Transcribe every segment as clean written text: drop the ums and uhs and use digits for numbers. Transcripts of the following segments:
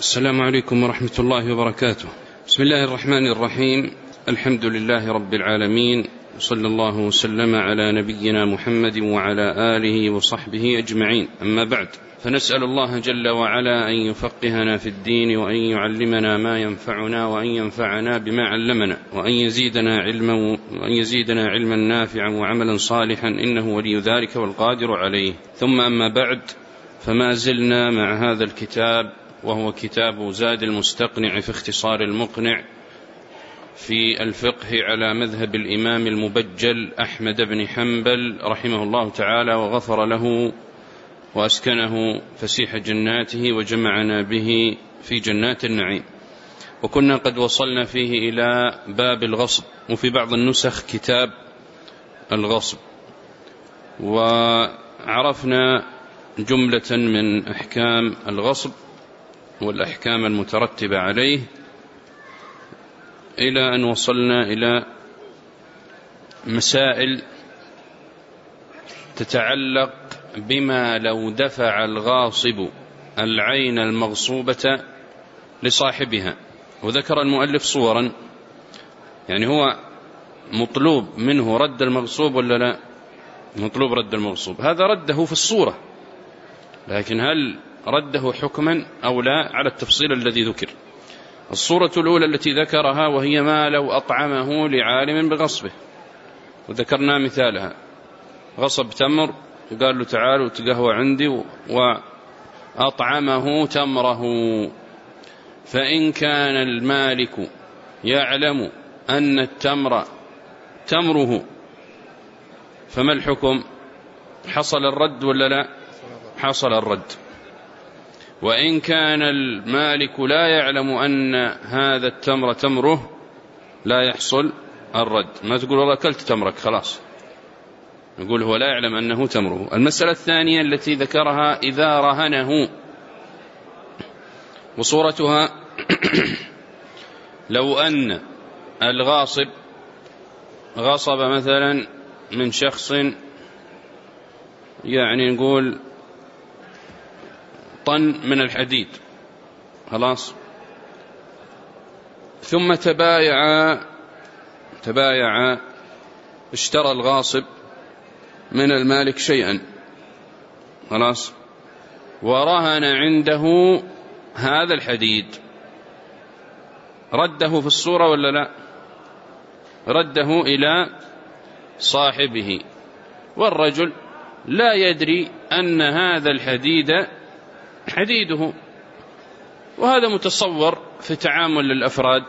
السلام عليكم ورحمة الله وبركاته. بسم الله الرحمن الرحيم. الحمد لله رب العالمين، صلى الله وسلم على نبينا محمد وعلى آله وصحبه أجمعين. أما بعد، فنسأل الله جل وعلا أن يفقهنا في الدين، وأن يعلمنا ما ينفعنا، وأن ينفعنا بما علمنا، وأن يزيدنا علما نافعا وعملا صالحا، إنه ولي ذلك والقادر عليه. ثم أما بعد، فما زلنا مع هذا الكتاب، وهو كتاب زاد المستقنع في اختصار المقنع في الفقه على مذهب الإمام المبجل أحمد بن حنبل رحمه الله تعالى، وغفر له وأسكنه فسيح جناته، وجمعنا به في جنات النعيم. وكنا قد وصلنا فيه إلى باب الغصب، وفي بعض النسخ كتاب الغصب، وعرفنا جملة من أحكام الغصب والأحكام المترتبة عليه، إلى أن وصلنا إلى مسائل تتعلق بما لو دفع الغاصب العين المغصوبة لصاحبها. وذكر المؤلف صورا، يعني هو مطلوب منه رد المغصوب ولا لا؟ مطلوب رد المغصوب، هذا رده في الصورة، لكن هل رده حكما أو لا على التفصيل الذي ذكر. الصورة الأولى التي ذكرها وهي ما لو أطعمه لعالم بغصبه، وذكرنا مثالها: غصب تمر، قال له تعالوا تقهوى عندي، وأطعمه تمره. فإن كان المالك يعلم أن التمر تمره، فما الحكم؟ حصل الرد ولا لا؟ حصل الرد. وإن كان المالك لا يعلم أن هذا التمر تمره، لا يحصل الرد. ما تقول والله أكلت تمرك خلاص، نقول هو لا يعلم أنه تمره. المسألة الثانية التي ذكرها إذا رهنه، وصورتها لو أن الغاصب غصب مثلا من شخص، يعني نقول طن من الحديد، خلاص، ثم تبايع اشترى الغاصب من المالك شيئا، خلاص، ورهن عنده هذا الحديد، رده في الصورة ولا لا؟ رده إلى صاحبه، والرجل لا يدري أن هذا الحديد حديده. وهذا متصور في تعامل الأفراد،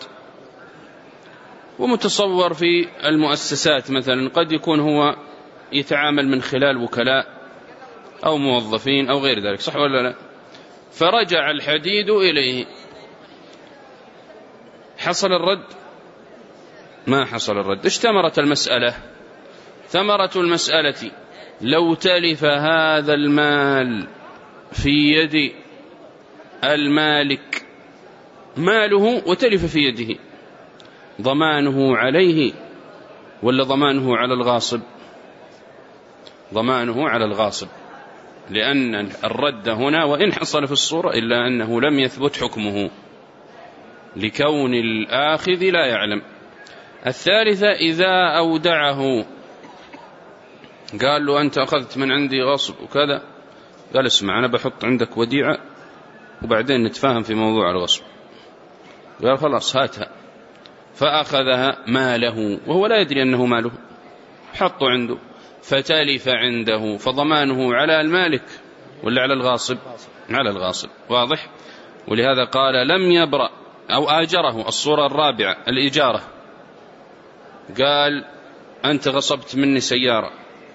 ومتصور في المؤسسات مثلا، قد يكون هو يتعامل من خلال وكلاء أو موظفين أو غير ذلك، صح ولا لا؟ فرجع الحديد إليه، حصل الرد؟ ما حصل الرد. إيش ثمرة المسألة؟ ثمرة المسألة لو تلف هذا المال في يد المالك، ماله وتلف في يده، ضمانه عليه ولا ضمانه على الغاصب؟ ضمانه على الغاصب، لأن الرد هنا وإن حصل في الصورة إلا أنه لم يثبت حكمه لكون الآخذ لا يعلم. الثالثة إذا أودعه، قال له أنت أخذت من عندي غصب وكذا، قال اسمع أنا بحط عندك وديعة وبعدين نتفاهم في موضوع الغصب، قال خلاص هاتها، فأخذها ماله وهو لا يدري أنه ماله، حطه عنده فتلف عنده، فضمانه على المالك ولا على الغاصب؟ على الغاصب، واضح؟ ولهذا قال لم يبرأ أو آجره. الصورة الرابعة الإجارة، قال أنت غصبت مني سيارة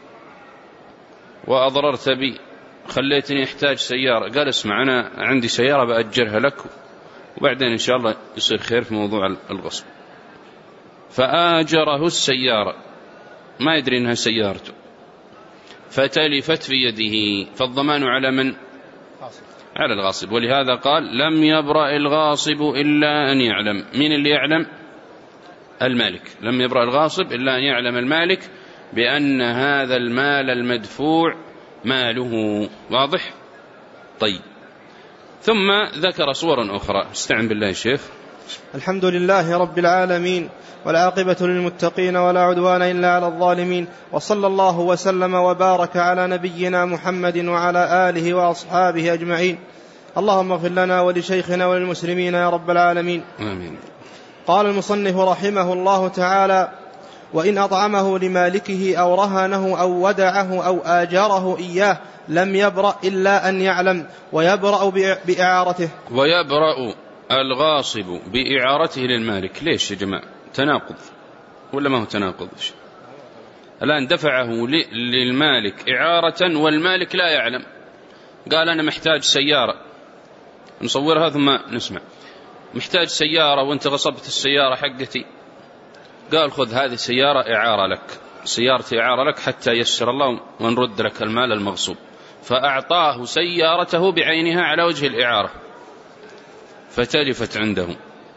وأضررت بي، خليتني أحتاج سيارة، قال اسمع أنا عندي سيارة بأجرها لك وبعدين إن شاء الله يصير خير في موضوع الغصب. فآجره السيارة، ما يدري أنها سيارته، فتلفت في يده، فالضمان على من؟ على الغاصب. ولهذا قال لم يبرأ الغاصب إلا أن يعلم. من اللي يعلم؟ المالك. لم يبرأ الغاصب إلا أن يعلم المالك بأن هذا المال المدفوع ماله، واضح؟ طيب، ثم ذكر صورا أخرى. استعن بالله شيخ. الحمد لله رب العالمين، والعاقبة للمتقين، ولا عدوان إلا على الظالمين، وصلى الله وسلم وبارك على نبينا محمد وعلى آله وأصحابه أجمعين. اللهم اغفر لنا ولشيخنا وللمسلمين يا رب العالمين. آمين. قال المصنف رحمه الله تعالى: وإن أطعمه لمالكه أو رهنه أو ودعه أو آجره إياه لم يبرأ إلا أن يعلم، ويبرأ بإعارته. ويبرأ الغاصب بإعارته للمالك. ليش يا جماعة؟ تناقض ولا ما هو تناقض؟ الآن دفعه للمالك إعارة والمالك لا يعلم، قال أنا محتاج سيارة، نصورها ثم نسمع. محتاج سيارة وانت غصبت السيارة حقتي، قال خذ هذه سيارة إعارة لك، سيارتي إعارة لك حتى يسر الله ونرد لك المال المغصوب، فأعطاه سيارته بعينها على وجه الإعارة فتلفت عنده.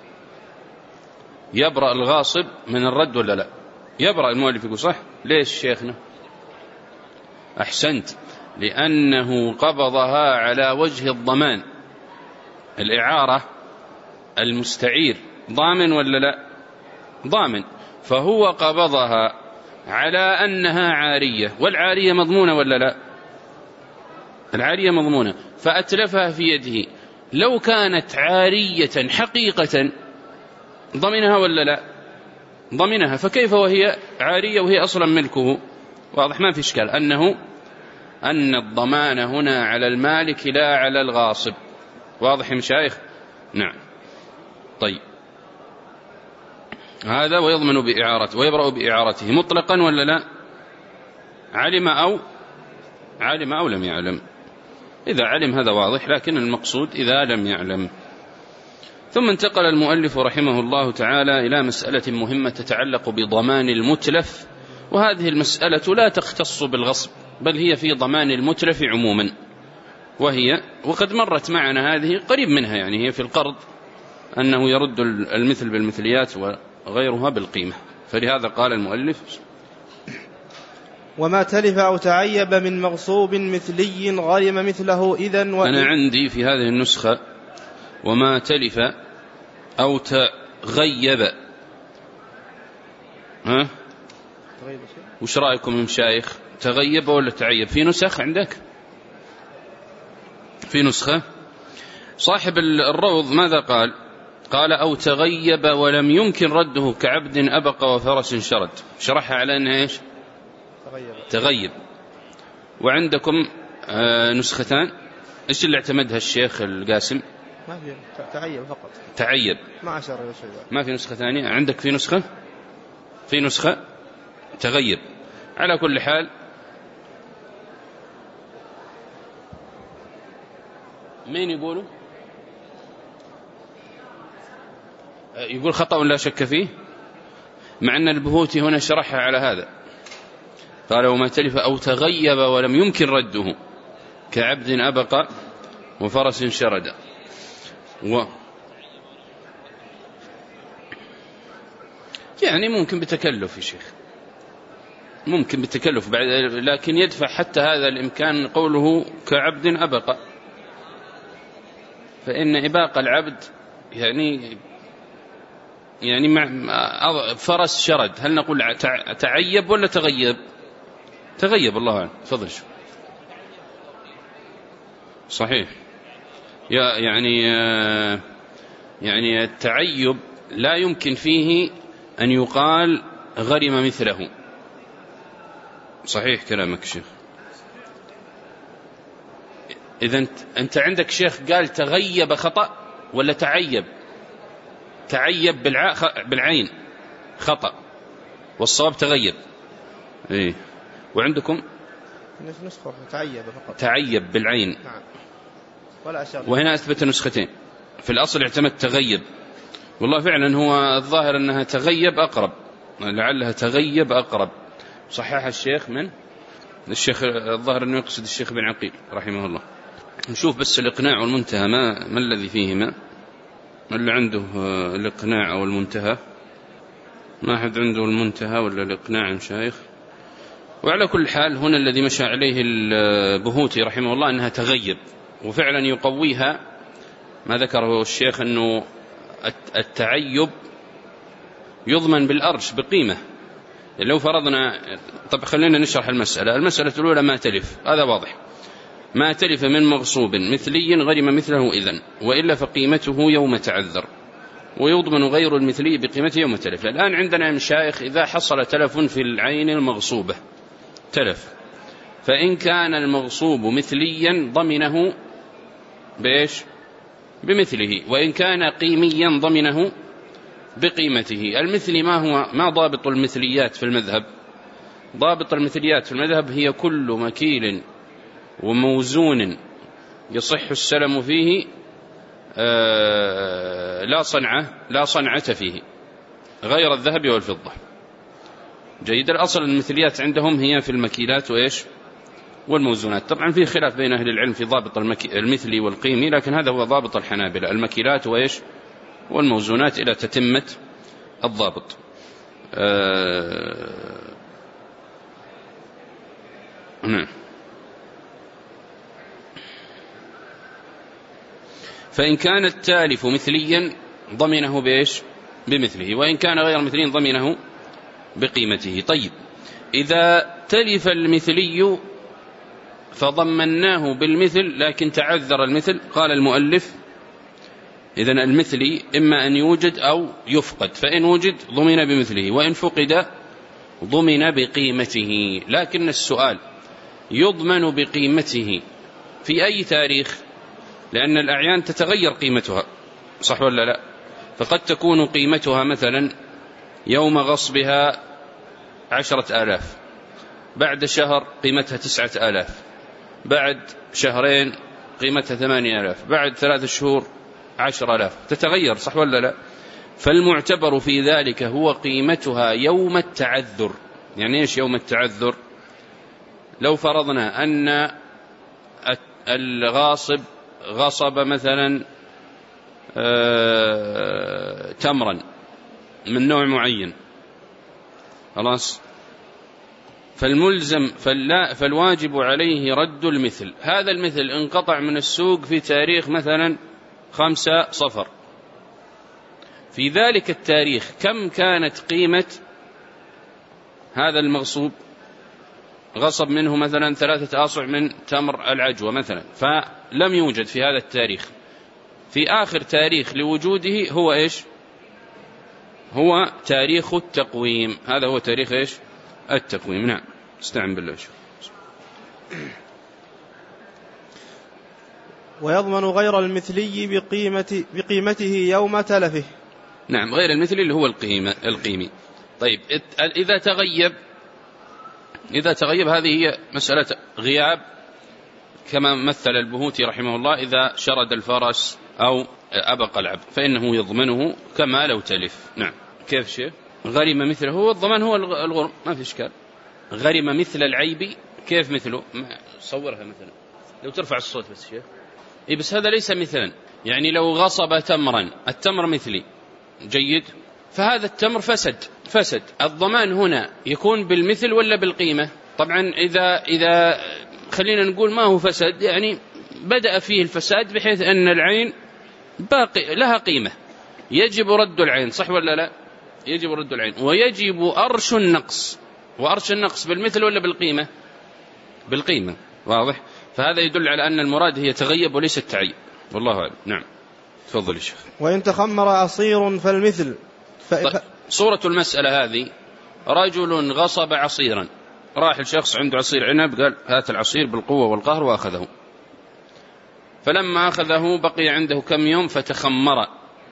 يبرأ الغاصب من الرد ولا لا؟ يبرأ. المؤلف يقول صح. ليش شيخنا؟ أحسنت، لأنه قبضها على وجه الضمان. الإعارة المستعير ضامن ولا لا؟ ضامن، فهو قبضها على أنها عارية، والعارية مضمونة ولا لا؟ العارية مضمونة، فأتلفها في يده. لو كانت عارية حقيقة ضمنها ولا لا؟ ضمنها، فكيف وهي عارية وهي أصلا ملكه؟ واضح، ما في إشكال أن الضمان هنا على المالك لا على الغاصب. واضح يا مشايخ؟ نعم. طيب، هذا ويضمن بإعارته ويبرأ بإعارته مطلقا ولا لا؟ علم أو لم يعلم. إذا علم هذا واضح، لكن المقصود إذا لم يعلم. ثم انتقل المؤلف رحمه الله تعالى إلى مسألة مهمة تتعلق بضمان المتلف، وهذه المسألة لا تختص بالغصب، بل هي في ضمان المتلف عموما، وقد مرت معنا هذه قريب منها، يعني هي في القرض أنه يرد المثل بالمثليات وغيرها بالقيمة. فلهذا قال المؤلف: وما تلف أو تعيب من مغصوب مثلي غرم مثله إذن. أنا عندي في هذه النسخة وما تلف أو تغيب. ها؟ وش رأيكم يا مشايخ؟ تغيب ولا تعيب؟ في نسخ عندك؟ في نسخة صاحب الروض ماذا قال؟ قال: أو تغيب ولم يمكن رده كعبد أبق وفرس شرد. شرحها على أنها إيش؟ تغيب. وعندكم نسختان، إيش اللي اعتمدها الشيخ القاسم؟ ما في، تعيب فقط. تعيب ما أشار إلى شيء. ما في نسخة ثانية عندك؟ في نسخة؟ في نسخة تغيب. على كل حال، مين يقولوا؟ يقول خطأ لا شك فيه، مع أن البهوتي هنا شرحها على هذا، قال: وما تلف أو تغيب ولم يمكن رده كعبد أبق وفرس شرد. يعني ممكن بتكلف يا شيخ، ممكن بالتكلف بعد، لكن يدفع حتى هذا الإمكان قوله كعبد أبق، فإن إباق العبد يعني مع فرس شرد، هل نقول تعيب ولا تغيب؟ تغيب، الله أعلم. تفضل. شو صحيح، يعني التعيب لا يمكن فيه أن يقال غرم مثله. صحيح كلامك شيخ. إذا أنت عندك شيخ قال تغيب خطأ ولا تعيب؟ تعيب بالعين خطأ، والصواب تغيب. إيه. وعندكم نسخة تعيب فقط، تعيب بالعين. نعم. ولا أشار. وهنا أثبت نسختين، في الأصل اعتمد تغيب، والله فعلا هو الظاهر أنها تغيب أقرب، لعلها تغيب أقرب. صحيح الشيخ من الشيخ الظاهر أنه يقصد الشيخ بن عقيل رحمه الله. نشوف بس الإقناع والمنتهى ما الذي فيهما، اللي عنده الإقناع أو المنتهى. ما أحد عنده المنتهى ولا الإقناع مشايخ؟ وعلى كل حال هنا الذي مشى عليه البهوتي رحمه الله أنها تغيب، وفعلا يقويها ما ذكره الشيخ أنه التعيب يضمن بالأرش بقيمة. لو فرضنا، طب خلينا نشرح المسألة الأولى ما تلف، هذا واضح. ما تلف من مغصوب مثلي غرم مثله إذن، وإلا فقيمته يوم تعذر، ويضمن غير المثلي بقيمته يوم تلف. الآن عندنا مشايخ إذا حصل تلف في العين المغصوبة تلف، فإن كان المغصوب مثليا ضمنه بإيش؟ بمثله، وإن كان قيميا ضمنه بقيمته. المثلي ما ضابط المثليات في المذهب؟ ضابط المثليات في المذهب هي كل مكيل وموزون يصح السلم فيه لا صنعة فيه غير الذهب والفضة. جيد. الأصل المثليات عندهم هي في المكيلات وإيش؟ والموزونات. طبعا في خلاف بين أهل العلم في ضابط المثلي والقيمي، لكن هذا هو ضابط الحنابلة، المكيلات وإيش؟ والموزونات إلى تتمة الضابط. نعم. فإن كان التالف مثليا ضمنه بإيش؟ بمثله، وإن كان غير مثلي ضمنه بقيمته. طيب، إذا تلف المثلي فضمناه بالمثل لكن تعذر المثل، قال المؤلف إذن المثلي إما أن يوجد أو يفقد، فإن وجد ضمن بمثله، وإن فقد ضمن بقيمته. لكن السؤال يضمن بقيمته في أي تاريخ؟ لأن الأعيان تتغير قيمتها، صح ولا لا؟ فقد تكون قيمتها مثلا يوم غصبها 10,000، بعد شهر قيمتها 9,000، بعد شهرين قيمتها 8,000، بعد 3 شهور 10,000، تتغير، صح ولا لا؟ فالمعتبر في ذلك هو قيمتها يوم التعذر. يعني إيش يوم التعذر؟ لو فرضنا أن الغاصب غصب مثلا تمرا من نوع معين، خلاص، فالواجب عليه رد المثل. هذا المثل انقطع من السوق في تاريخ مثلا 5 صفر، في ذلك التاريخ كم كانت قيمة هذا المغصوب؟ غصب منه مثلا 3 آصع من تمر العجوة مثلا، فلم يوجد في هذا التاريخ. في آخر تاريخ لوجوده هو إيش؟ هو تاريخ التقويم. هذا هو تاريخ إيش؟ التقويم. نعم. استعن بالله. ويضمن غير المثلي بقيمته يوم تلفه. نعم، غير المثلي اللي هو القيمي. طيب، إذا تغيب هذه هي مسألة غياب، كما مثل البهوتي رحمه الله إذا شرد الفرس أو أبق العبد فإنه يضمنه كما لو تلف. نعم. كيف شيء غرم مثله؟ هو الضمان هو الغرم، ما في إشكال. غرم مثل العيب، كيف مثله؟ صورها مثلا لو ترفع الصوت بس شيء. بس هذا ليس مثلا، يعني لو غصب تمرا، التمر مثلي، جيد، فهذا التمر فسد. الضمان هنا يكون بالمثل ولا بالقيمة؟ طبعا إذا خلينا نقول ما هو فسد، يعني بدأ فيه الفساد بحيث أن العين باقي لها قيمة، يجب رد العين، صح ولا لا؟ يجب رد العين، ويجب أرش النقص. وأرش النقص بالمثل ولا بالقيمة؟ بالقيمة، واضح؟ فهذا يدل على أن المراد هي تغيب وليس التعيب، والله أعلم. نعم. تفضل يا شيخ. وإن تخمر عصير فالمثل. طيب، صورة المسألة هذه: رجل غصب عصيرا، راح الشخص عنده عصير عنب، قال هات العصير بالقوة والقهر، وأخذه. فلما أخذه بقي عنده كم يوم فتخمر.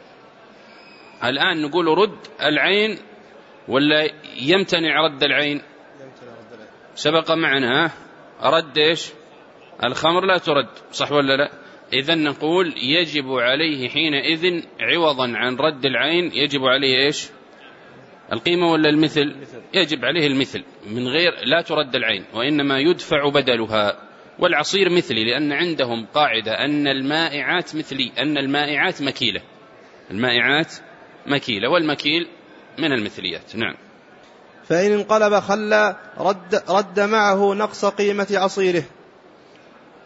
الآن نقول رد العين ولا يمتنع رد العين؟ سبق معنا رد إيش؟ الخمر لا ترد، صح ولا لا؟ إذن نقول يجب عليه حينئذ عوضا عن رد العين يجب عليه إيش؟ القيمة ولا المثل؟ يجب عليه المثل، من غير لا ترد العين، وإنما يدفع بدلها. والعصير مثلي، لأن عندهم قاعدة أن المائعات مثلي، أن المائعات مكيلة، المائعات مكيلة، والمكيل من المثليات. نعم. فإن انقلب خلى رد معه نقص قيمة عصيره.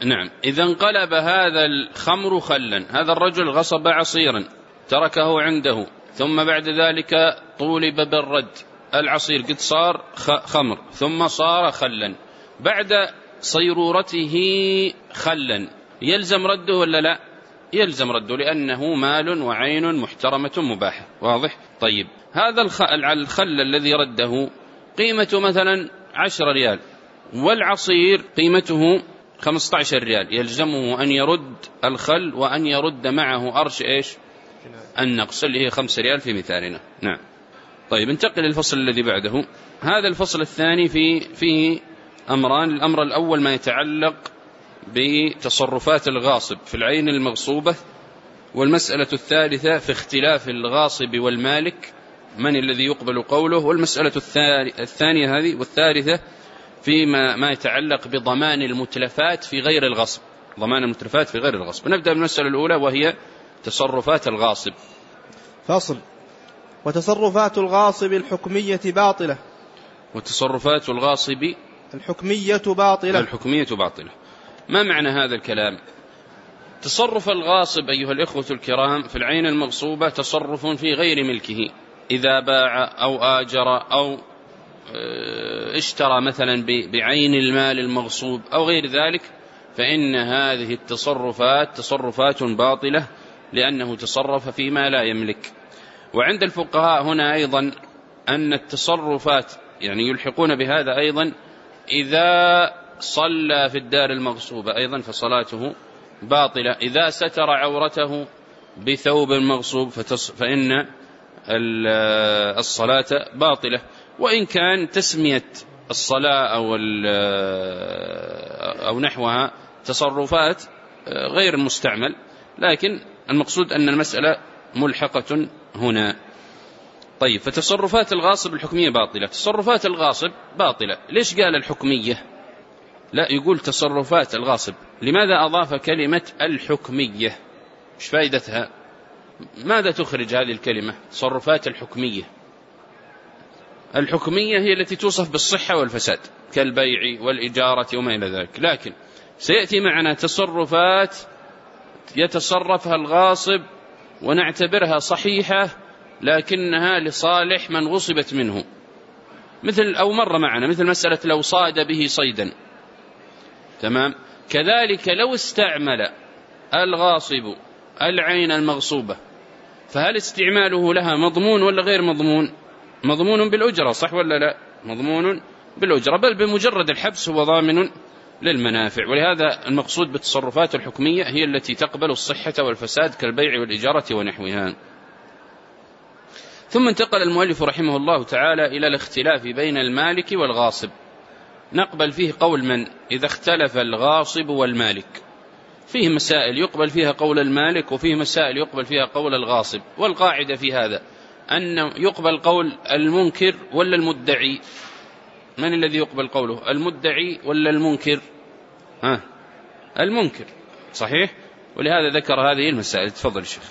نعم. إذا انقلب هذا الخمر خلا، هذا الرجل غصب عصيرا تركه عنده، ثم بعد ذلك طولب بالرد، العصير قد صار خمر ثم صار خلا، بعد صيرورته خلا، يلزم رده ولا لا؟ يلزم رده، لأنه مال وعين محترمة مباحة. واضح؟ طيب، هذا الخل الذي رده قيمته مثلا 10 ريال، والعصير قيمته 15 ريال، يلزمه أن يرد الخل وأن يرد معه أرش إيش؟ النقص، اللي هي 5 ريال في مثالنا. نعم. طيب، انتقل للفصل الذي بعده. هذا الفصل الثاني فيه أمران. الأمر الأول ما يتعلق بتصرفات الغاصب في العين المغصوبة، والمسألة الثالثة في اختلاف الغاصب والمالك، من الذي يقبل قوله، والمسألة الثانية هذه والثالثة فيما ما يتعلق بضمان المتلفات في غير الغصب، ضمان المتلفات في غير الغصب. نبدأ بالمسألة الأولى وهي تصرفات الغاصب. فصل: وتصرفات الغاصب الحكمية باطلة. وتصرفات الغاصب الحكمية باطلة. الحكمية باطلة. ما معنى هذا الكلام؟ تصرف الغاصب أيها الإخوة الكرام في العين المغصوبة تصرف في غير ملكه، إذا باع أو آجر أو اشترى مثلا بعين المال المغصوب أو غير ذلك، فإن هذه التصرفات تصرفات باطلة، لأنه تصرف فيما لا يملك. وعند الفقهاء هنا أيضا أن التصرفات يعني يلحقون بهذا أيضا، إذا صلى في الدار المغصوبة أيضا فصلاته باطلة، إذا ستر عورته بثوب مغصوب فإن الصلاة باطلة. وإن كان تسمية الصلاة أو نحوها تصرفات غير مستعمل، لكن المقصود أن المسألة ملحقة هنا. طيب، فتصرفات الغاصب الحكمية باطلة. تصرفات الغاصب باطلة، ليش قال الحكمية؟ لا، يقول تصرفات الغاصب. لماذا أضاف كلمة الحكمية؟ إيش فائدتها؟ ماذا تخرج هذه الكلمة تصرفات الحكمية؟ الحكمية هي التي توصف بالصحة والفساد كالبيع والإجارة وما إلى ذلك، لكن سيأتي معنا تصرفات يتصرفها الغاصب ونعتبرها صحيحة لكنها لصالح من غصبت منه، مثل أو مر معنا مثل مسألة لو صاد به صيدا، تمام. كذلك لو استعمل الغاصب العين المغصوبة، فهل استعماله لها مضمون ولا غير مضمون؟ مضمون بالأجرة، صح ولا لا؟ مضمون بالأجرة، بل بمجرد الحبس هو ضامن للمنافع. ولهذا المقصود بالتصرفات الحكمية هي التي تقبل الصحة والفساد كالبيع والإجارة ونحوها. ثم انتقل المؤلف رحمه الله تعالى إلى الاختلاف بين المالك والغاصب. نقبل فيه قول من؟ إذا اختلف الغاصب والمالك، فيه مسائل يقبل فيها قول المالك، وفيه مسائل يقبل فيها قول الغاصب. والقاعدة في هذا أن يقبل قول المنكر ولا المدعي. من الذي يقبل قوله؟ المدعي ولا المنكر؟ المنكر، ولهذا ذكر هذه المسائل. تفضل الشيخ.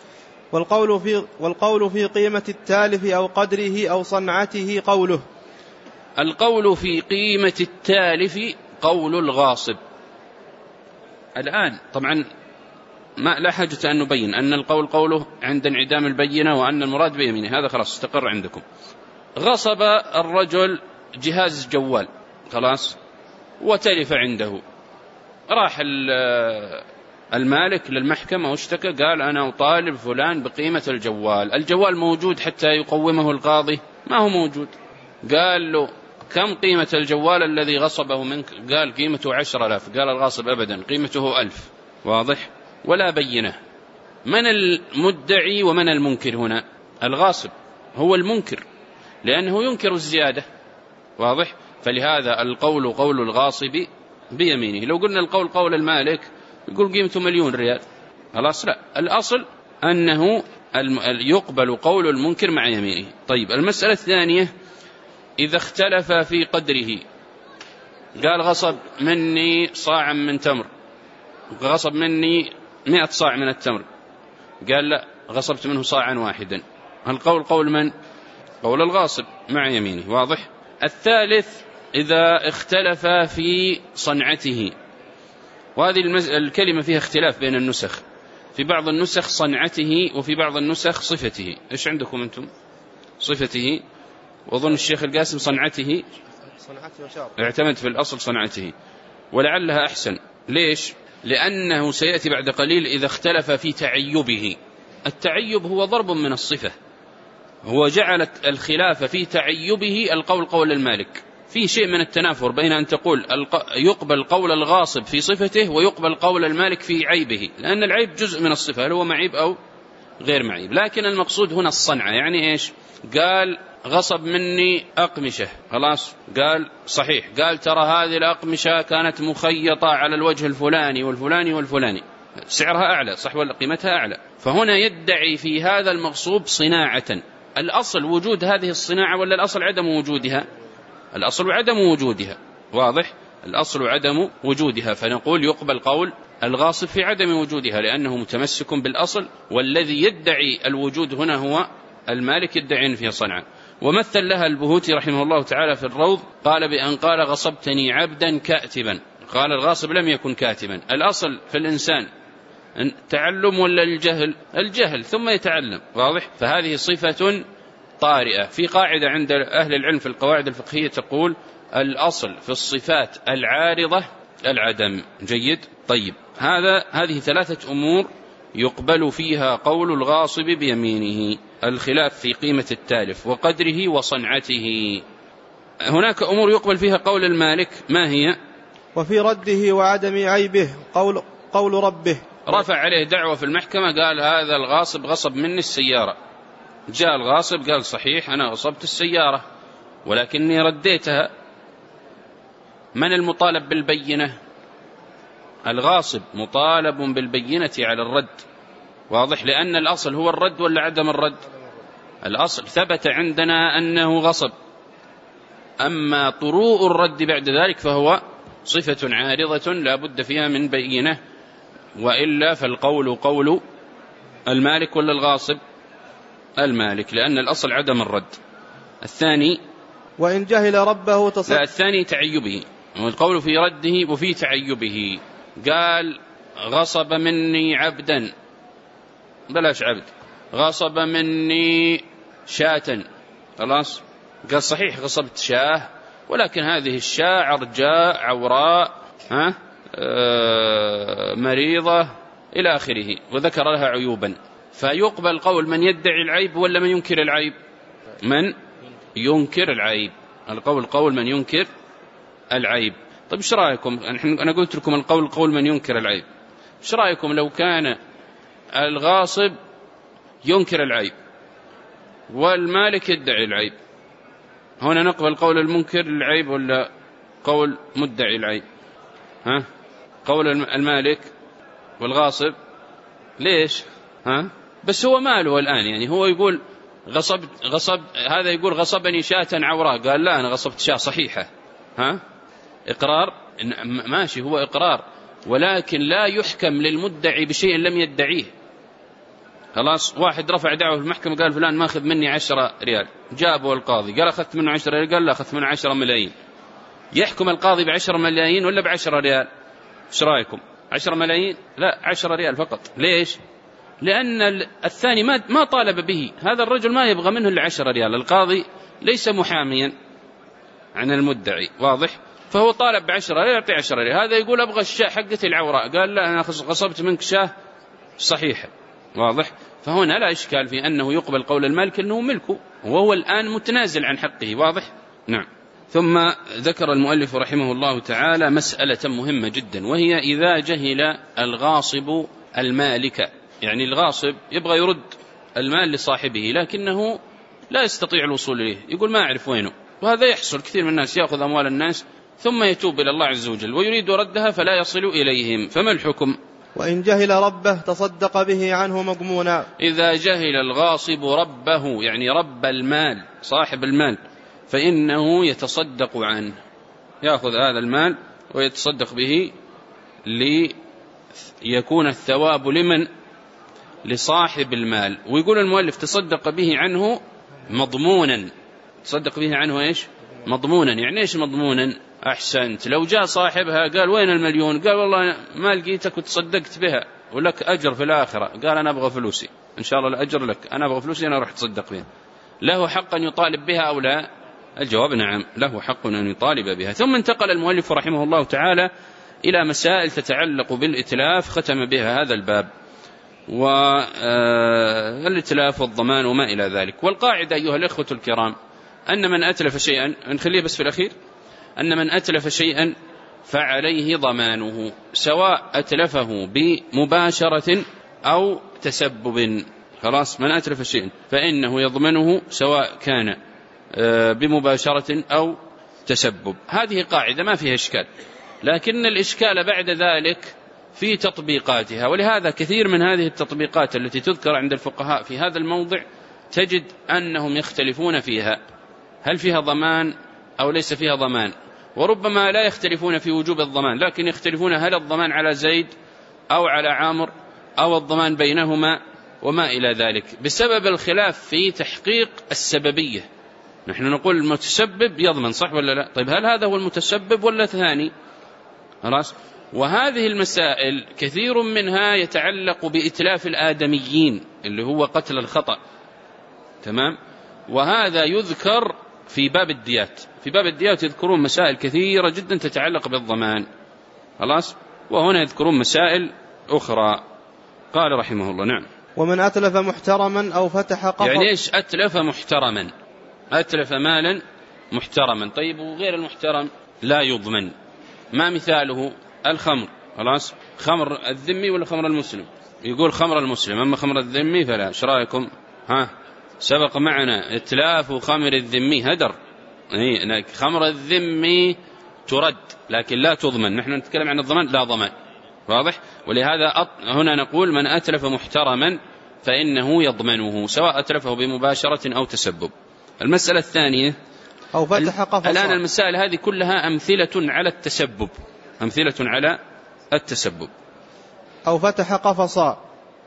والقول في قيمة التالف أو قدره أو صنعته قوله. القول في قيمة التالف قول الغاصب. الآن طبعا لا حاجة أن نبين أن القول قوله عند انعدام البينة، وأن المراد بيمينه، هذا خلاص استقر عندكم. غصب الرجل جهاز جوال خلاص وتلف عنده، راح المالك للمحكمة واشتكى، قال أنا أطالب فلان بقيمة الجوال. الجوال موجود حتى يقومه القاضي؟ ما هو موجود. قال له كم قيمة الجوال الذي غصبه منك؟ قال قيمته 10,000. قال الغاصب أبدا قيمته 1000. واضح؟ ولا بينه. من المدعي ومن المنكر هنا؟ الغاصب هو المنكر، لأنه ينكر الزيادة. واضح؟ فلهذا القول قول الغاصب بيمينه. لو قلنا القول قول المالك يقول قيمته 1,000,000 ريال، خلاص لا، الأصل أنه يقبل قول المنكر مع يمينه. طيب، المسألة الثانية إذا اختلف في قدره، قال غصب مني صاعا من تمر، غصب مني 100 صاع من التمر، قال لا غصبت منه صاعا واحدا. القول قول من؟ قول الغاصب مع يمينه. واضح؟ الثالث إذا اختلف في صنعته، وهذه الكلمة فيها اختلاف بين النسخ، في بعض النسخ صنعته وفي بعض النسخ صفته. إيش عندكم أنتم؟ صفته، وأظن الشيخ القاسم صنعته، اعتمد في الأصل صنعته، ولعلها أحسن. ليش؟ لأنه سيأتي بعد قليل إذا اختلف في تعيبه. التعيب هو ضرب من الصفة، هو جعل الخلاف في تعيبه القول قول المالك. في شيء من التنافر بين أن تقول يقبل قول الغاصب في صفته ويقبل قول المالك في عيبه، لأن العيب جزء من الصفة، هل هو معيب أو غير معيب. لكن المقصود هنا الصنعة. يعني إيش؟ قال غصب مني أقمشة، خلاص قال صحيح، قال ترى هذه الأقمشة كانت مخيطة على الوجه الفلاني والفلاني والفلاني، سعرها أعلى صح ولا قيمتها أعلى. فهنا يدعي في هذا المغصوب صناعة. الأصل وجود هذه الصناعة ولا الأصل عدم وجودها؟ الأصل عدم وجودها، واضح؟ الأصل عدم وجودها، فنقول يقبل قول الغاصب في عدم وجودها لأنه متمسك بالأصل، والذي يدعي الوجود هنا هو المالك، يدعي أن فيها صنعة. ومثل لها البهوتي رحمه الله تعالى في الروض، قال بأن قال غصبتني عبدا كاتبا. قال الغاصب لم يكن كاتبا. الأصل في الإنسان تعلم ولا الجهل؟ الجهل ثم يتعلم، واضح؟ فهذه صفة طارئة. في قاعدة عند أهل العلم في القواعد الفقهية تقول الأصل في الصفات العارضة العدم. جيد؟ طيب، هذه 3 أمور يقبل فيها قول الغاصب بيمينه. الخلاف في قيمة التالف وقدره وصنعته. هناك أمور يقبل فيها قول المالك، ما هي؟ وفي رده وعدم عيبه قول ربه. رفع عليه دعوة في المحكمة، قال هذا الغاصب غصب مني السيارة. جاء الغاصب قال صحيح أنا غصبت السيارة ولكني رديتها. من المطالب بالبينة؟ الغاصب مطالب بالبينة على الرد، واضح؟ لأن الأصل هو الرد ولا عدم الرد؟ الأصل ثبت عندنا أنه غصب، أما طروء الرد بعد ذلك فهو صفة عارضة لا بد فيها من بينة، وإلا فالقول قول المالك ولا الغاصب؟ المالك، لأن الأصل عدم الرد. الثاني وإن جهل ربه لا، الثاني تعيبه، والقول في رده وفي تعيبه. قال غصب مني عبدا، بلاش عبد، غصب مني شاة، خلاص قال صحيح غصبت شاه، ولكن هذه الشاة عرجاء عوراء مريضة إلى آخره، وذكر لها عيوبا. فيقبل قول من يدعي العيب ولا من ينكر العيب؟ من ينكر العيب. القول قول من ينكر العيب. طيب ايش رايكم؟ أنا قلت لكم القول قول من ينكر العيب. ايش رايكم لو كان الغاصب ينكر العيب والمالك يدعي العيب؟ هنا نقبل قول المنكر العيب ولا قول مدعي العيب؟ قول المالك والغاصب. ليش؟ بس هو ماله الآن، يعني هو يقول غصب، هذا يقول غصبني شاة عوراء، قال لا أنا غصبت شاة صحيحة. إقرار ماشي، هو إقرار، ولكن لا يحكم للمدعي بشيء لم يدعيه. خلاص، واحد رفع دعوة في المحكمة قال فلان ماخذ مني 10 ريال، جابه القاضي قال أخذت منه 10 ريال، قال لا أخذت منه 10 ملايين. يحكم القاضي ب10 ملايين ولا ب10 ريال؟ ايش رايكم؟ 10 ملايين؟ لا، 10 ريال فقط. ليش؟ لأن الثاني ما طالب به، هذا الرجل ما يبغى منه ال10 ريال. القاضي ليس محاميا عن المدعي، واضح؟ فهو طالب ب10 ريال يعطي 10 ريال. هذا يقول أبغى الشاة حقتي العوراء، قال لا أنا غصبت منك شاة صحيحة، واضح؟ فهنا لا إشكال في أنه يقبل قول المالك أنه ملكه وهو الآن متنازل عن حقه، واضح؟ نعم. ثم ذكر المؤلف رحمه الله تعالى مسألة مهمة جدا، وهي إذا جهل الغاصب المالك. يعني الغاصب يبغى يرد المال لصاحبه لكنه لا يستطيع الوصول إليه، يقول ما أعرف وينه. وهذا يحصل، كثير من الناس يأخذ أموال الناس ثم يتوب إلى الله عز وجل ويريد ردها فلا يصل إليهم، فما الحكم؟ وإن جهل ربه تصدق به عنه مضمونا. إذا جهل الغاصب ربه، يعني رب المال صاحب المال، فإنه يتصدق عنه، يأخذ هذا المال ويتصدق به ليكون الثواب لمن؟ لصاحب المال. ويقول المؤلف تصدق به عنه مضمونا. تصدق به عنه إيش؟ مضمونا. يعني إيش مضمونا؟ أحسنت. لو جاء صاحبها قال وين المليون؟ قال والله ما لقيتك وتصدقت بها ولك أجر في الآخرة. قال أنا أبغى فلوسي، إن شاء الله الأجر لك، أنا أبغى فلوسي، أنا أروح تصدق بها. له حق أن يطالب بها أو لا؟ الجواب نعم، له حق أن يطالب بها. ثم انتقل المؤلف رحمه الله تعالى إلى مسائل تتعلق بالإتلاف، ختم بها هذا الباب، والإتلاف والضمان وما إلى ذلك. والقاعدة أيها الإخوة الكرام أن من أتلف شيئا، نخليه بس في الأخير، أن من أتلف شيئا فعليه ضمانه، سواء أتلفه بمباشرة أو تسبب. خلاص، من أتلف شيئا فإنه يضمنه سواء كان بمباشرة أو تسبب. هذه قاعدة ما فيها إشكال، لكن الإشكال بعد ذلك في تطبيقاتها. ولهذا كثير من هذه التطبيقات التي تذكر عند الفقهاء في هذا الموضع تجد أنهم يختلفون فيها، هل فيها ضمان أو ليس فيها ضمان. وربما لا يختلفون في وجوب الضمان، لكن يختلفون هل الضمان على زيد أو على عامر أو الضمان بينهما وما إلى ذلك، بسبب الخلاف في تحقيق السببية. نحن نقول المتسبب يضمن، صح ولا لا؟ طيب هل هذا هو المتسبب ولا ثاني؟ خلاص. وهذه المسائل كثير منها يتعلق بإتلاف الآدميين اللي هو قتل الخطأ، تمام؟ وهذا يذكر في باب الديات. في باب الديات يذكرون مسائل كثيرة جدا تتعلق بالضمان، خلاص، وهنا يذكرون مسائل أخرى. قال رحمه الله نعم. ومن أتلف محترما أو فتح قفر. يعني إيش أتلف محترما؟ أتلف مالا محترما. طيب وغير المحترم لا يضمن. ما مثاله؟ الخمر، خلاص، خمر الذمي ولا خمر المسلم؟ يقول خمر المسلم، أما خمر الذمي فلا. ايش رايكم؟ سبق معنا إتلاف خمر الذمي هدر. خمر الذمي ترد لكن لا تضمن. نحن نتكلم عن الضمان، لا ضمان، واضح؟ ولهذا هنا نقول من أتلف محترما فإنه يضمنه، سواء أتلفه بمباشرة أو تسبب. المسألة الثانية أو فتح قفصا. الآن المسائل هذه كلها أمثلة على التسبب، أمثلة على التسبب. أو فتح قفصا.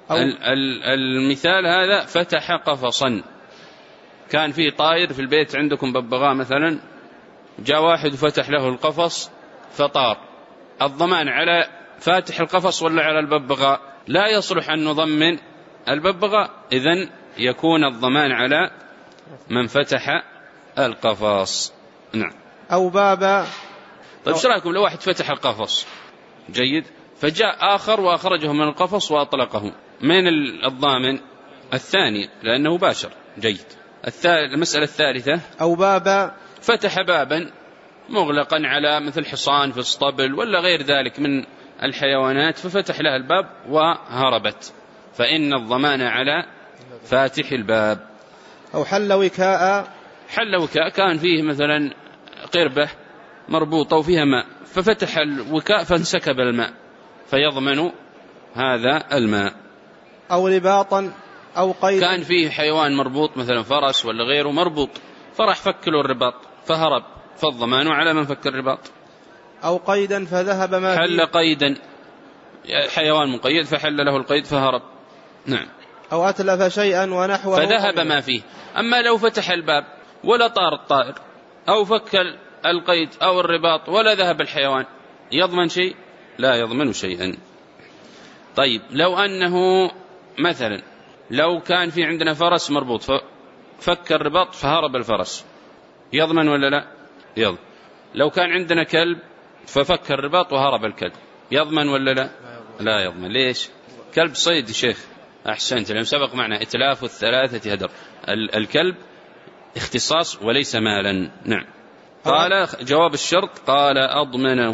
المثال هذا فتح قفصا، كان فيه طائر في البيت عندكم ببغاء مثلا، جاء واحد وفتح له القفص فطار. الضمان على فاتح القفص ولا على الببغاء؟ لا يصلح أن نضمن الببغاء، إذن يكون الضمان على من فتح القفص. نعم. أو بابا. طيب ايش رايكم لو واحد فتح القفص، جيد، فجاء آخر وأخرجه من القفص وأطلقه، من الضامن؟ الثاني، لأنه باشر. جيد. المسألة الثالثة أو بابا، فتح بابا مغلقا على مثل حصان في الصطبل ولا غير ذلك من الحيوانات، ففتح لها الباب وهربت، فإن الضمان على فاتح الباب. أو حل وكاء. حل وكاء، كان فيه مثلا قربة مربوطة وفيها ماء، ففتح الوكاء فانسكب الماء، فيضمن هذا الماء. أو رباطا أو قيد، كان فيه حيوان مربوط مثلا فرس ولا غيره مربوط، فراح فك له الرباط فهرب، فالضمان على من فك الرباط. أو قيدا فذهب ما فيه. حل قيدا، حيوان مقيد فحل له القيد فهرب. نعم. أو أتلف شيئا ونحوه فذهب ما فيه. أما لو فتح الباب ولا طار الطائر أو فك القيد أو الرباط ولا ذهب الحيوان، يضمن شيء؟ لا يضمن شيئا. طيب لو أنه مثلا لو كان في عندنا فرس مربوط ففك الرباط فهرب الفرس، يضمن ولا لا؟ يضمن. لو كان عندنا كلب ففك الرباط وهرب الكلب، يضمن ولا لا؟ لا يضمن. ليش؟ كلب صيد يا شيخ. أحسنت، لأن سبق معنا إتلاف الثلاثة هدر. الكلب اختصاص وليس مالا. نعم. قال جواب الشرط، قال أضمنه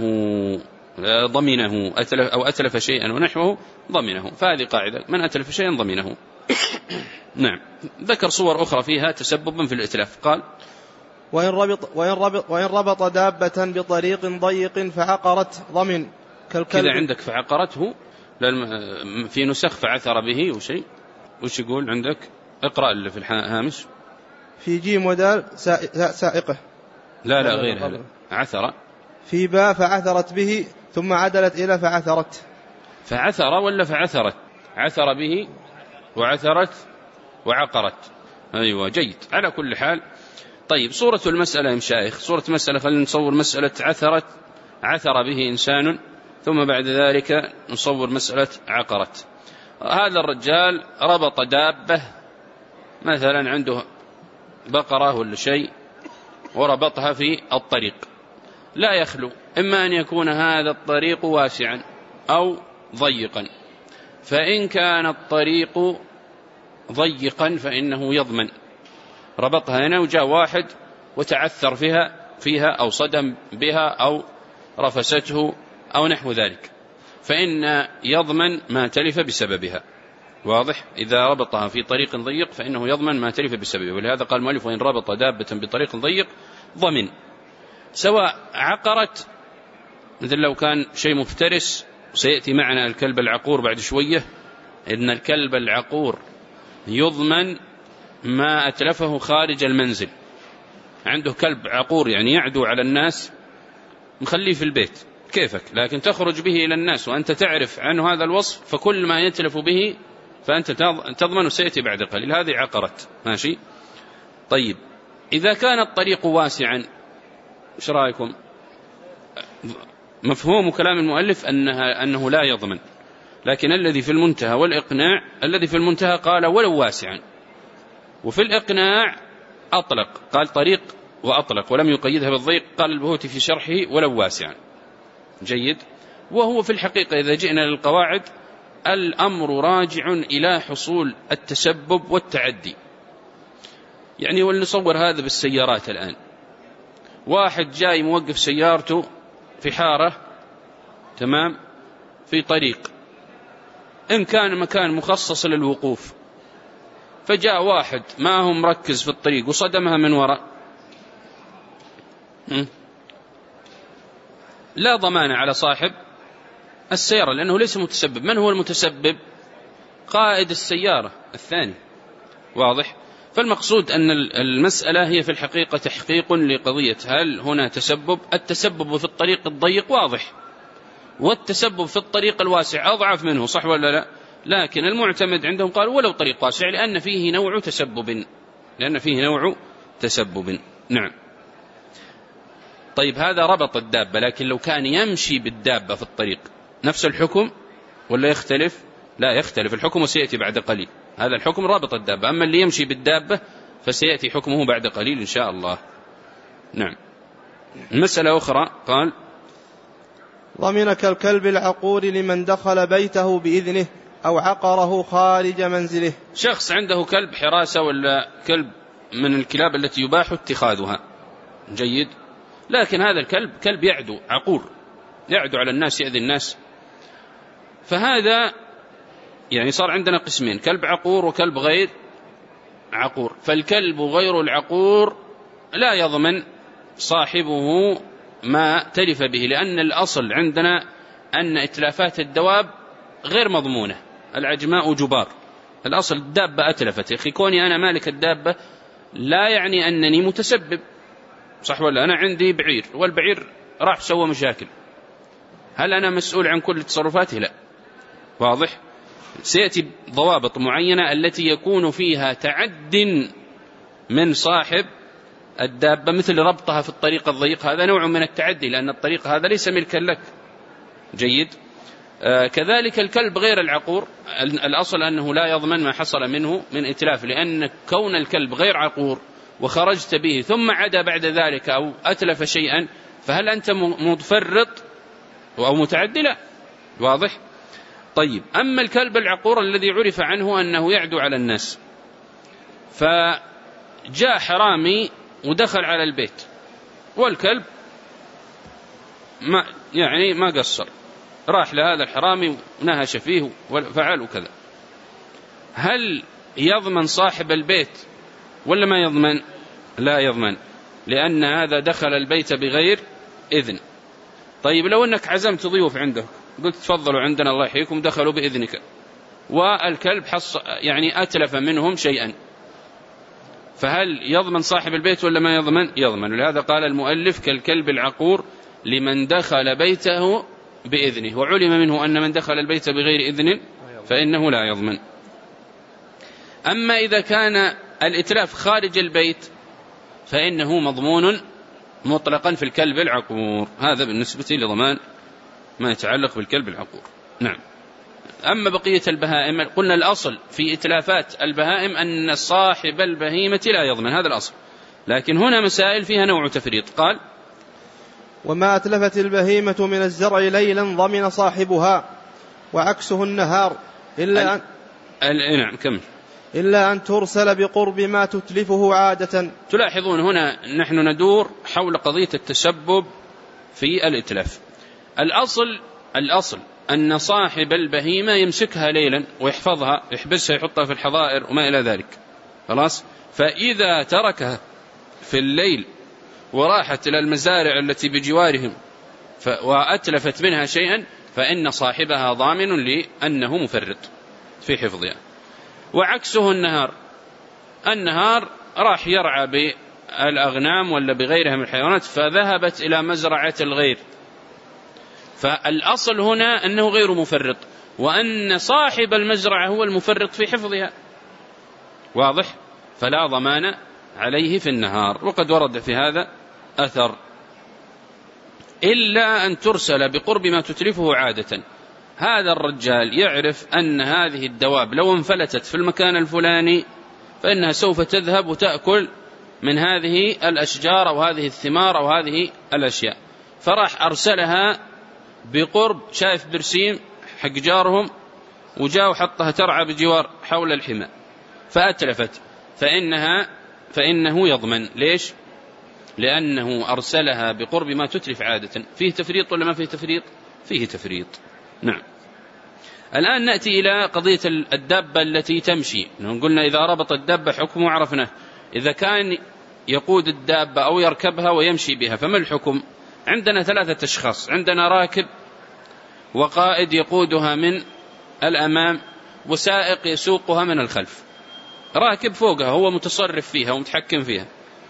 ضمنه، أو أتلف شيئا ونحوه ضمنه. فهذه قاعدة، من أتلف شيئا ضمنه. نعم. ذكر صور أخرى فيها تسببا في الإتلاف. قال وإن ربط دابة بطريق ضيق فعقرت ضمن كالكلب. كذا عندك فعقرته، في نسخ فعثر به وشيء. وش يقول عندك؟ اقرأ اللي في الهامش. في جيم ودال سائقه. لا غير هذا. عثر. في باء فعثرت به ثم عدلت إلى فعثرت. فعثر ولا فعثرت؟ عثر به وعثرت وعقرت. أيوة، جيد. على كل حال طيب صورة المسألة يا مشايخ، صورة المسألة خلينا نصور مسألة عثر به إنسان، ثم بعد ذلك نصور مسألة عقرت. هذا الرجال ربط دابة مثلا، عنده بقرة ولا شيء، وربطها في الطريق، لا يخلو إما أن يكون هذا الطريق واسعا أوضيقا، فإن كان الطريق ضيقا فإنه يضمن. ربطها هنا وجاء واحد وتعثر فيها أو صدم بها أو رفسته أو نحو ذلك، فإن يضمن ما تلف بسببها. واضح؟ إذا ربطها في طريق ضيق فإنه يضمن ما تلف بسببه، ولهذا قال المؤلف: وإن ربط دابة بطريق ضيق ضمن. سواء عقرت، مثل لو كان شيء مفترس، وسيأتي معنا الكلب العقور بعد شوية، إن الكلب العقور يضمن ما أتلفه خارج المنزل. عنده كلب عقور يعني يعدو على الناس، مخليه في البيت كيفك، لكن تخرج به إلى الناس وأنت تعرف عنه هذا الوصف، فكل ما يتلف به فأنت تضمن، وسيأتي بعد قليل. هذه عقرت، ماشي. طيب إذا كان الطريق واسعا، إيش رأيكم؟ مفهوم كلام المؤلف أنه لا يضمن، لكن الذي في المنتهى والإقناع، الذي في المنتهى قال ولو واسعا، وفي الإقناع أطلق، قال طريق وأطلق ولم يقيدها بالضيق. قال البهوتي في شرحه ولو واسعا. جيد. وهو في الحقيقة إذا جئنا للقواعد الأمر راجع إلى حصول التسبب والتعدي. يعني ولنصور هذا بالسيارات الآن، واحد جاي موقف سيارته في حارة، تمام، في طريق، إن كان مكان مخصص للوقوف، فجاء واحد ما هو مركز في الطريق وصدمها من وراء، لا ضمان على صاحب السيارة لأنه ليس متسبب. من هو المتسبب؟ قائد السيارة الثاني. واضح؟ فالمقصود أن المسألة هي في الحقيقة تحقيق لقضية هل هنا تسبب. التسبب في الطريق الضيق واضح، والتسبب في الطريق الواسع أضعف منه، صح ولا لا؟ لكن المعتمد عندهم قال ولو طريق واسع، لأن فيه نوع تسبب. نعم. طيب هذا ربط الدابة، لكن لو كان يمشي بالدابة في الطريق نفس الحكم ولا يختلف؟ لا يختلف الحكم، وسيأتي بعد قليل. هذا الحكم رابط الدابة، أما اللي يمشي بالدابة فسيأتي حكمه بعد قليل إن شاء الله. نعم. مسألة أخرى قال: ضمن كالكلب العقور لمن دخل بيته بإذنه أو عقره خارج منزله. شخص عنده كلب حراسة ولا كلب من الكلاب التي يباح اتخاذها، جيد، لكن هذا الكلب كلب يعدو، عقور، يعدو على الناس، يأذي الناس، فهذا يعني صار عندنا قسمين: كلب عقور وكلب غير عقور. فالكلب غير العقور لا يضمن صاحبه ما تلف به، لأن الأصل عندنا أن إتلافات الدواب غير مضمونة، العجماء جبار. الأصل الدابة أتلفت، يا أخي كوني أنا مالك الدابة لا يعني أنني متسبب، صح ولا؟ أنا عندي بعير والبعير راح سوى مشاكل، هل أنا مسؤول عن كل تصرفاته؟ لا. واضح؟ سيأتي ضوابط معينة التي يكون فيها تعد من صاحب الدابة، مثل ربطها في الطريق الضيق، هذا نوع من التعدي، لأن الطريق هذا ليس ملكا لك. جيد. كذلك الكلب غير العقور، الأصل أنه لا يضمن ما حصل منه من إتلاف، لأن كون الكلب غير عقور وخرجت به ثم عدا بعد ذلك أو أتلف شيئا، فهل أنت متفرط أو متعدي؟ لا. واضح؟ طيب أما الكلب العقور الذي عرف عنه أنه يعدو على الناس، فجاء حرامي ودخل على البيت، والكلب ما قصر، راح لهذا الحرامي ونهش فيه وفعل وكذا، هل يضمن صاحب البيت ولا ما يضمن؟ لا يضمن، لأن هذا دخل البيت بغير إذن. طيب لو أنك عزمت ضيوف عندك، قلت تفضلوا عندنا الله يحييكم، دخلوا بإذنك، والكلب يعني أتلف منهم شيئا، فهل يضمن صاحب البيت ولا ما يضمن؟ يضمن. ولهذا قال المؤلف: كالكلب العقور لمن دخل بيته بإذنه، وعلم منه أن من دخل البيت بغير إذن فإنه لا يضمن. أما إذا كان الإتلاف خارج البيت فإنه مضمون مطلقا في الكلب العقور. هذا بالنسبة لضمان ما يتعلق بالكلب العقور. نعم. أما بقية البهائم قلنا الأصل في إتلافات البهائم أن صاحب البهيمة لا يضمن، هذا الأصل، لكن هنا مسائل فيها نوع تفريط. قال: وما أتلفت البهيمة من الزرع ليلا ضمن صاحبها وعكسه النهار نعم كمل. إلا أن ترسل بقرب ما تتلفه عادة. تلاحظون هنا نحن ندور حول قضية التسبب في الإتلاف. الأصل أن صاحب البهيمة يمسكها ليلا ويحفظها، يحبسها، يحطها في الحظائر وما إلى ذلك، خلاص. فإذا تركها في الليل وراحت إلى المزارع التي بجوارهم وأتلفت منها شيئا فإن صاحبها ضامن لأنه مفرط في حفظها. وعكسه النهار راح يرعى بالأغنام ولا بغيرها من الحيوانات فذهبت إلى مزرعة الغير، فالأصل هنا أنه غير مفرط، وأن صاحب المزرعة هو المفرط في حفظها، واضح؟ فلا ضمان عليه في النهار. وقد ورد في هذا أثر. إلا أن ترسل بقرب ما تتلفه عادة. هذا الرجال يعرف أن هذه الدواب لو انفلتت في المكان الفلاني فإنها سوف تذهب وتأكل من هذه الأشجار أو هذه الثمار أو هذه الأشياء، فراح أرسلها بقرب، شايف برسيم حق جارهم وجاء وحطها ترعى بجوار حول الحمى فأتلفت، فإنه يضمن. ليش؟ لأنه أرسلها بقرب ما تتلف عادة. فيه تفريط ولا ما فيه تفريط؟ فيه تفريط. نعم. الآن نأتي إلى قضية الدابة التي تمشي. قلنا إذا ربط الدابة حكمه عرفناه، إذا كان يقود الدابة أو يركبها ويمشي بها فما الحكم؟ عندنا 3 أشخاص، عندنا راكب وقائد يقودها من الأمام وسائق يسوقها من الخلف. راكب فوقها هو متصرف فيها ومتحكم فيها،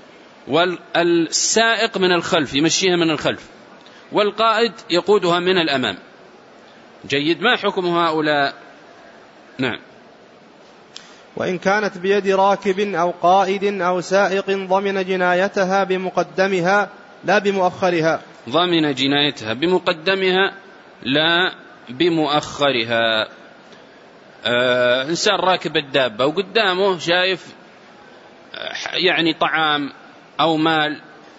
والسائق من الخلف يمشيها من الخلف، والقائد يقودها من الأمام. جيد. ما حكم هؤلاء؟ نعم. وإن كانت بيد راكب أو قائد أو سائق ضمن جنايتها بمقدمها لا بمؤخرها. ضمن جنايتها بمقدمها لا بمؤخرها. إنسان راكب الدابة وقدامه شايف يعني طعام أو مال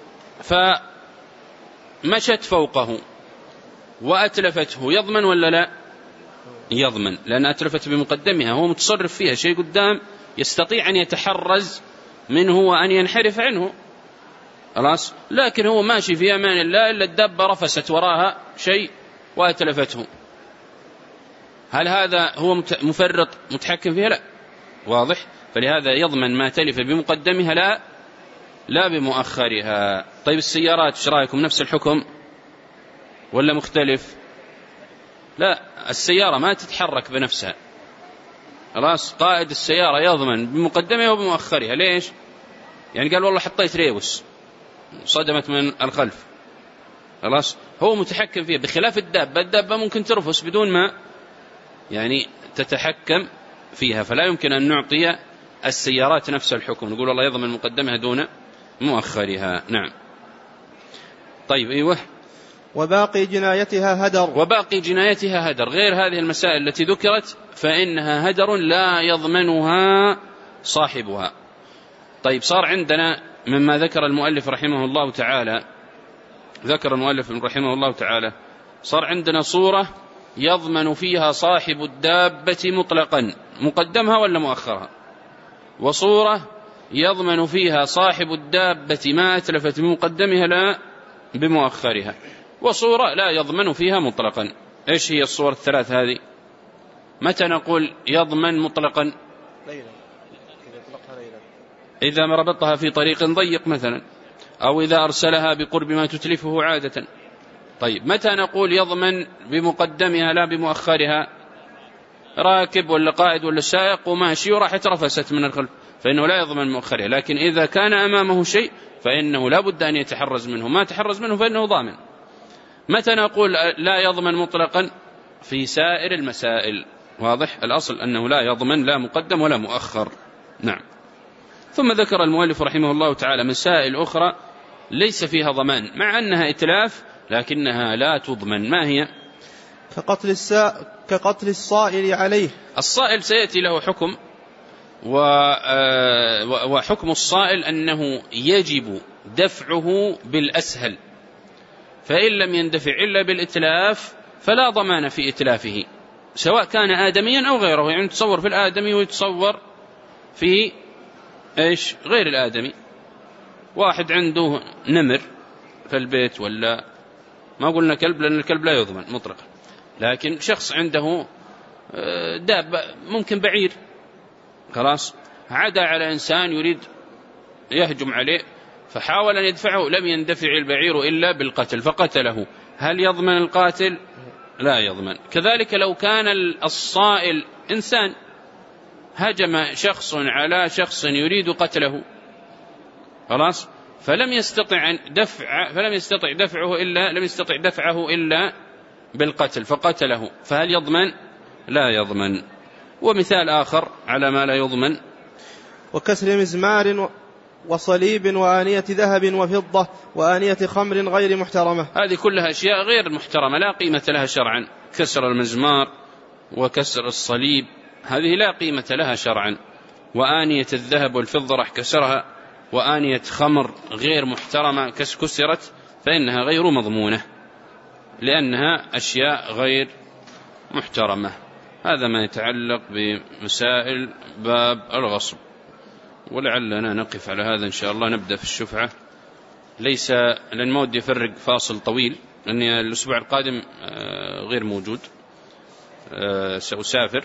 فمشت فوقه وأتلفته، يضمن ولا لا؟ يضمن، لأن أتلفت بمقدمها، هو متصرف فيها، شيء قدام يستطيع أن يتحرز منه وأن ينحرف عنه، خلاص. لكن هو ماشي في أمان الله إلا الدابة رفست وراها شيء وأتلفته، هل هذا هو مفرط متحكم فيها؟ لا. واضح؟ فلهذا يضمن ما تلف بمقدمها لا بمؤخرها. طيب السيارات ايش رايكم؟ نفس الحكم ولا مختلف؟ لا، السيارة ما تتحرك بنفسها، خلاص. قائد السيارة يضمن بمقدمها وبمؤخرها. ليش؟ يعني قال والله حطيت ريوس صدمت من الخلف، خلاص، هو متحكم فيها، بخلاف الدابة ممكن ترفس بدون ما يعني تتحكم فيها، فلا يمكن أن نعطي السيارات نفس الحكم، نقول الله يضمن مقدمها دون مؤخرها. نعم. طيب أيوه. وباقي جنايتها هدر. غير هذه المسائل التي ذكرت فإنها هدر لا يضمنها صاحبها. طيب صار عندنا مما ذكر المؤلف رحمه الله تعالى، صار عندنا صورة يضمن فيها صاحب الدابة مطلقا مقدمها ولا مؤخرها، وصورة يضمن فيها صاحب الدابة ما أتلفت بمقدمها لا بمؤخرها، وصورة لا يضمن فيها مطلقا. إيش هي الصور الثلاث هذه؟ متى نقول يضمن مطلقا؟ إذا ما ربطها في طريق ضيق مثلا، أو إذا أرسلها بقرب ما تتلفه عادة. طيب متى نقول يضمن بمقدمها لا بمؤخرها؟ راكب ولا قائد ولا سائق وماشي وراحت رفست من الخلف فإنه لا يضمن مؤخرها، لكن إذا كان أمامه شيء فإنه لا بد أن يتحرز منه، ما تحرز منه فإنه ضامن. متى نقول لا يضمن مطلقا؟ في سائر المسائل. واضح؟ الأصل أنه لا يضمن لا مقدم ولا مؤخر. نعم. ثم ذكر المؤلف رحمه الله تعالى مسائل أخرى ليس فيها ضمان مع أنها إتلاف لكنها لا تضمن. ما هي؟ كقتل الصائل عليه. الصائل سيأتي له حكم، وحكم الصائل أنه يجب دفعه بالأسهل، فإن لم يندفع إلا بالإتلاف فلا ضمان في إتلافه، سواء كان آدميا أو غيره. يعني تصور في الآدمي ويتصور في إيش غير الآدمي. واحد عنده نمر في البيت، ولا ما قلنا كلب لأن الكلب لا يضمن مطلقا، لكن شخص عنده دابة ممكن بعير، خلاص عدا على إنسان يريد يهجم عليه فحاول أن يدفعه، لم يندفع البعير إلا بالقتل فقتله، هل يضمن القاتل؟ لا يضمن. كذلك لو كان الصائل إنسان هجم شخص على شخص يريد قتله، خلاص لم يستطع دفعه إلا بالقتل فقتله، فهل يضمن؟ لا يضمن. ومثال آخر على ما لا يضمن: وكسر مزمار وصليب وآنية ذهب وفضة وآنية خمر غير محترمة. هذه كلها أشياء غير محترمة لا قيمة لها شرعا. كسر المزمار وكسر الصليب هذه لا قيمة لها شرعا. وآنية الذهب والفضة راح كسرها، وآنية خمر غير محترمة كسرت فإنها غير مضمونة لأنها أشياء غير محترمة. هذا ما يتعلق بمسائل باب الغصب، ولعلنا نقف على هذا إن شاء الله. نبدأ في الشفعة، ليس لأن ما ودي يفرق فاصل طويل لأني الأسبوع القادم غير موجود، سأسافر،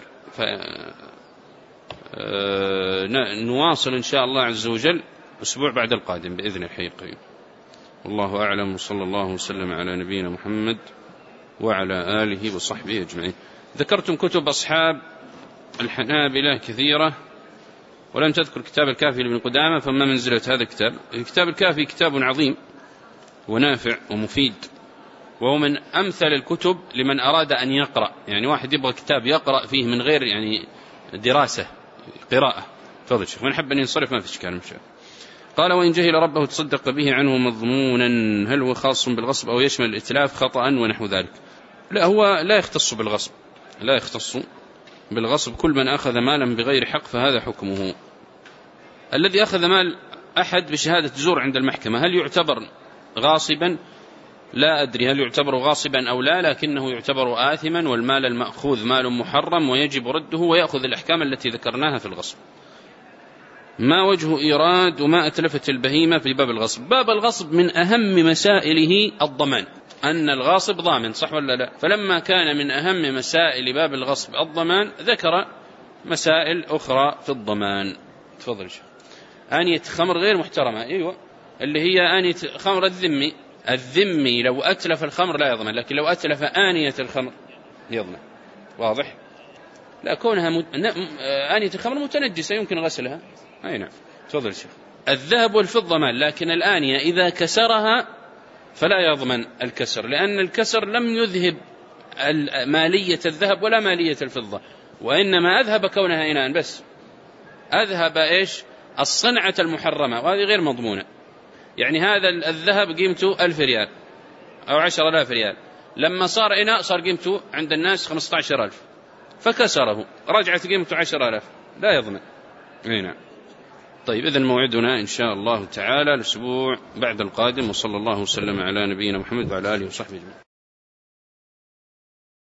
نواصل إن شاء الله عز وجل أسبوع بعد القادم بإذن الحي القيوم. والله أعلم، وصلى الله وسلم على نبينا محمد وعلى آله وصحبه أجمعين. ذكرتم كتب أصحاب الحنابلة كثيرة ولم تذكر كتاب الكافي لابن قدامة، فما منزلة هذا الكتاب؟ الكتاب الكافي كتاب عظيم ونافع ومفيد، وهو من أمثل الكتب لمن أراد أن يقرأ، يعني واحد يبغى كتاب يقرأ فيه من غير يعني دراسة، قراءة. تفضل شيخ، من حب أن ينصرف ما في إشكال إن شاء الله. قال: وإن جهل ربه تصدق به عنه مضمونا، هل هو خاص بالغصب أو يشمل الإتلاف خطأ ونحو ذلك؟ لا، هو لا يختص بالغصب، لا يختص بالغصب. كل من أخذ مالا بغير حق فهذا حكمه. الذي أخذ مال أحد بشهادة زور عند المحكمة هل يعتبر غاصبا؟ لا أدري هل يعتبر غاصبا أو لا، لكنه يعتبر آثما، والمال المأخوذ مال محرم ويجب رده ويأخذ الأحكام التي ذكرناها في الغصب. ما وجه إيراد وما أتلفت البهيمة في باب الغصب؟ باب الغصب من أهم مسائله الضمان، أن الغاصب ضامن، صح ولا لا؟ فلما كان من أهم مسائل باب الغصب الضمان ذكر مسائل أخرى في الضمان. تفضل شيخ. آنية خمر غير محترمة، أيوة، اللي هي آنية خمر الذمي لو أتلف الخمر لا يضمن، لكن لو أتلف آنية الخمر يضمن. واضح؟ لا، كونها آنية الخمر متنجسة يمكن غسلها. أي نعم. تفضل شيخ. الذهب والفضة مال، لكن الآنية إذا كسرها فلا يضمن الكسر، لأن الكسر لم يذهب مالية الذهب ولا مالية الفضة، وإنما أذهب كونها إناء بس، أذهب إيش؟ الصنعة المحرمة، وهذه غير مضمونة. يعني هذا الذهب قيمته 1000 ريال أو 10,000 ريال، لما صار إناء صار قيمته عند الناس 15,000 فكسره، رجعت قيمته 10,000، لا يضمن. نعم. طيب، إذن موعدنا إن شاء الله تعالى الأسبوع بعد القادم، وصلى الله وسلم على نبينا محمد وعلى آله وصحبه أجمعين.